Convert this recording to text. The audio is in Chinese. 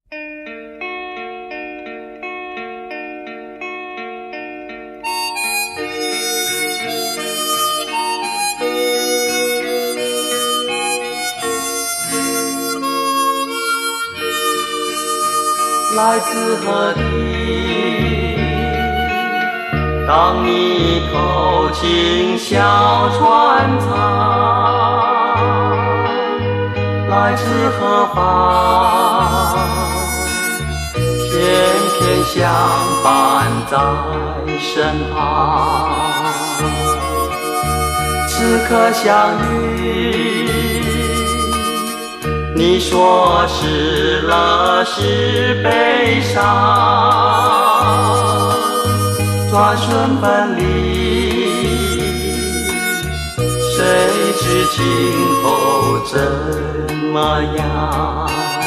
来自何地？当你头轻小船舱，来自何方？偏偏相伴在身旁。此刻相遇，你说是乐是悲伤，转瞬分离，谁知今后怎么样？